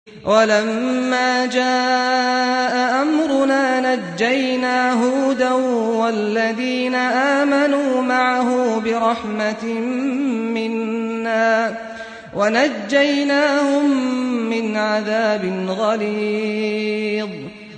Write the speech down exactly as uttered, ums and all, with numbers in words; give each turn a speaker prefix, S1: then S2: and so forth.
S1: وَلَمَّا جَاءَ أَمْرُنَا نَجَّيْنَا هُودًا وَالَّذِينَ آمَنُوا مَعَهُ بِرَحْمَةٍ مِّنَّا وَنَجَّيْنَاهُم مِّنْ عَذَابٍ غَلِيظٍ